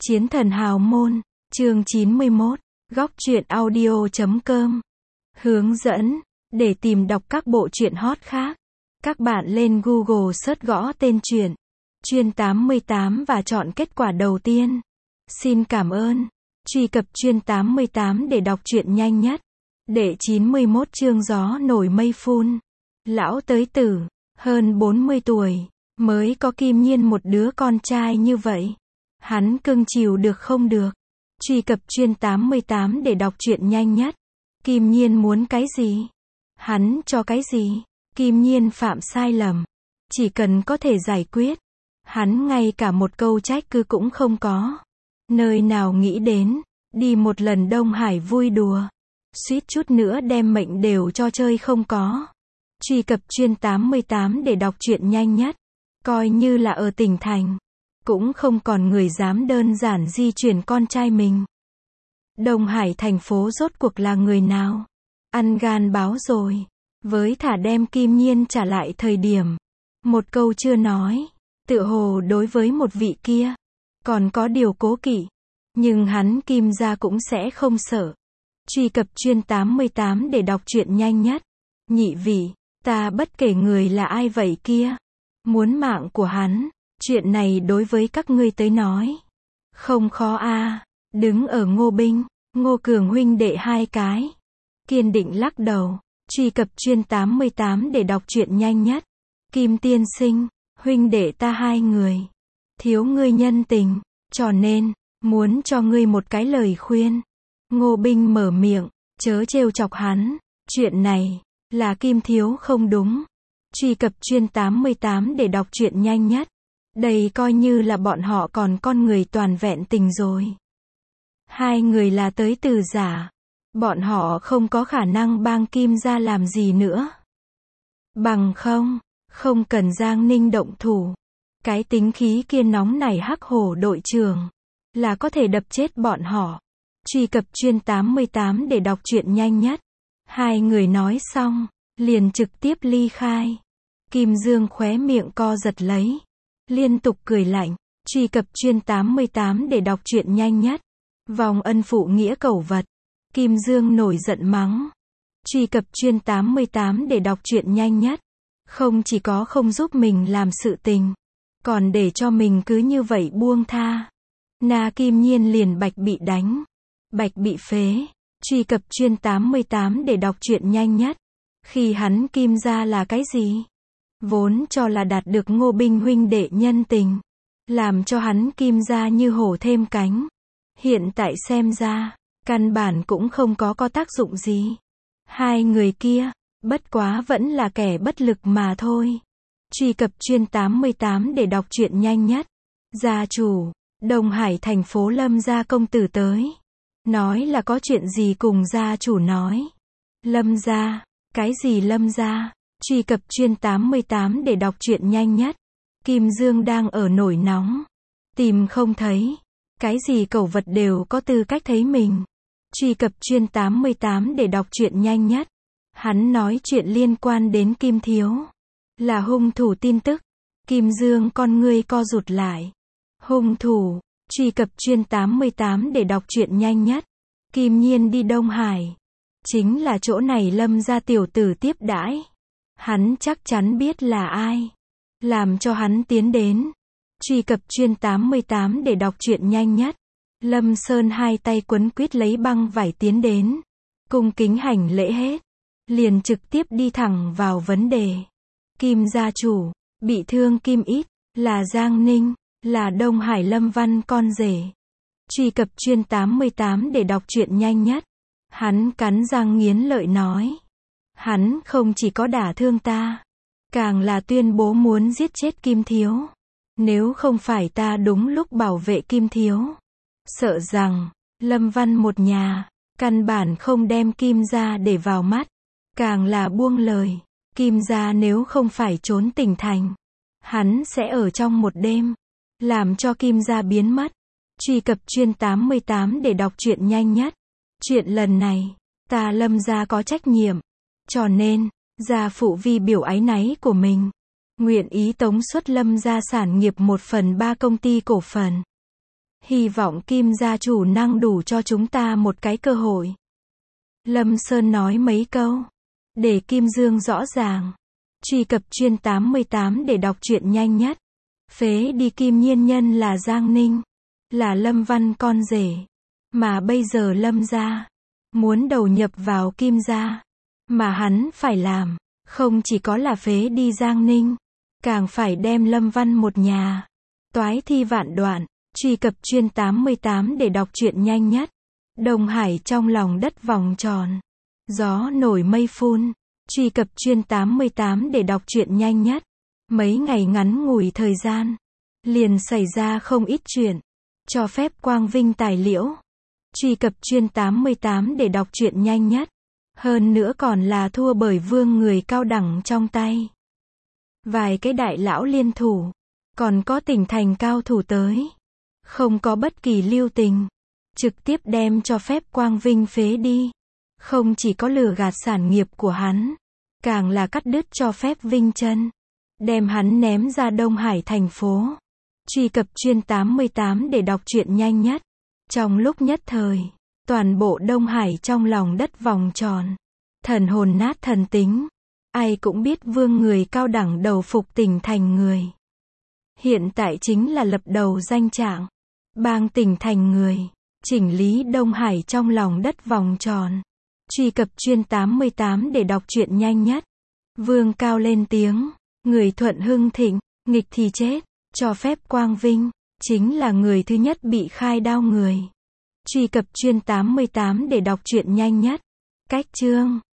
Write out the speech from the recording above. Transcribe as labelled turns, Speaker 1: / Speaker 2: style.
Speaker 1: Chiến thần hào môn, chương 91, góc truyện audio.com. Hướng dẫn, để tìm đọc các bộ truyện hot khác. Các bạn lên Google search gõ tên truyện, Truyện 88 và chọn kết quả đầu tiên. Xin cảm ơn. Truy cập Truyện 88 để đọc truyện nhanh nhất. Đệ 91 chương gió nổi mây phun. Lão tới tử, hơn 40 tuổi, mới có Kim Nhiên một đứa con trai như vậy. Hắn cưng chiều được không được. Truy cập Truyện 88 để đọc truyện nhanh nhất. Kim Nhiên muốn cái gì? Hắn cho cái gì? Kim Nhiên phạm sai lầm, chỉ cần có thể giải quyết. Hắn ngay cả một câu trách cứ cũng không có. Nơi nào nghĩ đến, đi một lần Đông Hải vui đùa, suýt chút nữa đem mệnh đều cho chơi không có. Truy cập Truyện 88 để đọc truyện nhanh nhất. Coi như là ở tỉnh thành, cũng không còn người dám đơn giản di chuyển con trai mình. Đông Hải thành phố rốt cuộc là người nào? Ăn gan báo rồi. Với thả đem Kim Nhiên trả lại thời điểm, một câu chưa nói, tựa hồ đối với một vị kia còn có điều cố kỵ. Nhưng hắn Kim gia cũng sẽ không sợ. Truy cập Truyện 88 để đọc truyện nhanh nhất. Nhị vị, ta bất kể người là ai vậy kia, muốn mạng của hắn. Chuyện này đối với các ngươi tới nói không khó a. Đứng ở Ngô Binh, Ngô Cường huynh đệ hai cái kiên định lắc đầu. Truy cập Truyện 88 để đọc truyện nhanh nhất. Kim tiên sinh, huynh đệ ta hai người thiếu ngươi nhân tình, cho nên muốn cho ngươi một cái lời khuyên. Ngô Binh mở miệng, chớ trêu chọc hắn, chuyện này là Kim thiếu không đúng. Truy cập Truyện 88 để đọc truyện nhanh nhất. Đây coi như là bọn họ còn con người toàn vẹn tình rồi. Hai người là tới từ giả, bọn họ không có khả năng bang Kim ra làm gì nữa. Bằng không cần Giang Ninh động thủ. Cái tính khí kia nóng nảy hắc hổ đội trưởng là có thể đập chết bọn họ. Truy cập Truyện 88 để đọc truyện nhanh nhất. Hai người nói xong, liền trực tiếp ly khai. Kim Dương khóe miệng co giật lấy, liên tục cười lạnh. Truy cập Truyện 88 để đọc truyện nhanh nhất. Vòng ân phụ nghĩa cẩu vật. Kim Dương nổi giận mắng. Truy cập Truyện 88 để đọc truyện nhanh nhất. Không chỉ có không giúp mình làm sự tình, còn để cho mình cứ như vậy buông tha. Na Kim Nhiên liền bạch bị đánh, bạch bị phế. Truy cập Truyện 88 để đọc truyện nhanh nhất. Khi hắn Kim gia là cái gì? Vốn cho là đạt được Ngô Binh huynh đệ nhân tình, làm cho hắn Kim gia như hổ thêm cánh. Hiện tại xem ra, căn bản cũng không có tác dụng gì. Hai người kia, bất quá vẫn là kẻ bất lực mà thôi. Truy cập Truyện 88 để đọc truyện nhanh nhất. Gia chủ, Đông Hải thành phố Lâm gia công tử tới. Nói là có chuyện gì cùng gia chủ nói. Lâm gia, cái gì Lâm gia? Truy cập Truyện 88 để đọc truyện nhanh nhất. Kim Dương đang ở nổi nóng, tìm không thấy. Cái gì cẩu vật đều có tư cách thấy mình. Truy cập Truyện 88 để đọc truyện nhanh nhất. Hắn nói chuyện liên quan đến Kim thiếu là hung thủ tin tức. Kim Dương con ngươi co rụt lại. Hung thủ. Truy cập Truyện 88 để đọc truyện nhanh nhất. Kim Nhiên đi Đông Hải, chính là chỗ này Lâm gia tiểu tử tiếp đãi. Hắn chắc chắn biết là ai làm cho hắn tiến đến. Truy cập Truyện 88 để đọc truyện nhanh nhất. Lâm Sơn hai tay quấn quýt lấy băng vải tiến đến, cung kính hành lễ hết, liền trực tiếp đi thẳng vào vấn đề. Kim gia chủ, bị thương Kim ít, là Giang Ninh, là Đông Hải Lâm Văn con rể. Truy cập Truyện 88 để đọc truyện nhanh nhất. Hắn cắn răng nghiến lợi nói. Hắn không chỉ có đả thương ta, càng là tuyên bố muốn giết chết Kim thiếu. Nếu không phải ta đúng lúc bảo vệ Kim thiếu, sợ rằng Lâm Văn một nhà căn bản không đem Kim gia để vào mắt. Càng là buông lời, Kim gia nếu không phải trốn tỉnh thành, hắn sẽ ở trong một đêm làm cho Kim gia biến mất. Truy cập Truyện 88 để đọc truyện nhanh nhất. Chuyện lần này, ta Lâm gia có trách nhiệm, cho nên gia phụ vì biểu áy náy của mình, nguyện ý tống xuất Lâm gia sản nghiệp 1/3 công ty cổ phần. Hy vọng Kim gia chủ năng đủ cho chúng ta một cái cơ hội. Lâm Sơn nói mấy câu. Để Kim Dương rõ ràng. Truy cập Truyện 88 để đọc truyện nhanh nhất. Phế đi Kim Nhiên Nhân là Giang Ninh. Là Lâm Văn con rể. Mà bây giờ Lâm gia muốn đầu nhập vào Kim gia. Mà hắn phải làm, không chỉ có là phế đi Giang Ninh, càng phải đem Lâm Văn một nhà toái thi vạn đoạn. Truy cập Truyện 88 để đọc truyện nhanh nhất. Đông Hải trong lòng đất vòng tròn. Gió nổi mây phun. Truy cập Truyện 88 để đọc truyện nhanh nhất. Mấy ngày ngắn ngủi thời gian, liền xảy ra không ít chuyện. Cho phép Quang Vinh tài liễu. Truy cập Truyện 88 để đọc truyện nhanh nhất. Hơn nữa còn là thua bởi vương người cao đẳng trong tay. Vài cái đại lão liên thủ. Còn có tỉnh thành cao thủ tới. Không có bất kỳ lưu tình. Trực tiếp đem cho phép Quang Vinh phế đi. Không chỉ có lừa gạt sản nghiệp của hắn, càng là cắt đứt cho phép Vinh chân. Đem hắn ném ra Đông Hải thành phố. Truy cập Truyện 88 để đọc truyện nhanh nhất. Trong lúc nhất thời, toàn bộ Đông Hải trong lòng đất vòng tròn. Thần hồn nát thần tính. Ai cũng biết vương người cao đẳng đầu phục tỉnh thành người. Hiện tại chính là lập đầu danh trạng. Bang tỉnh thành người. Chỉnh lý Đông Hải trong lòng đất vòng tròn. Truy cập Truyện 88 để đọc truyện nhanh nhất. Vương cao lên tiếng. Người thuận hưng thịnh, nghịch thì chết. Cho phép Quang Vinh, chính là người thứ nhất bị khai đao người. Truy cập Truyện 88 để đọc truyện nhanh nhất. Cách chương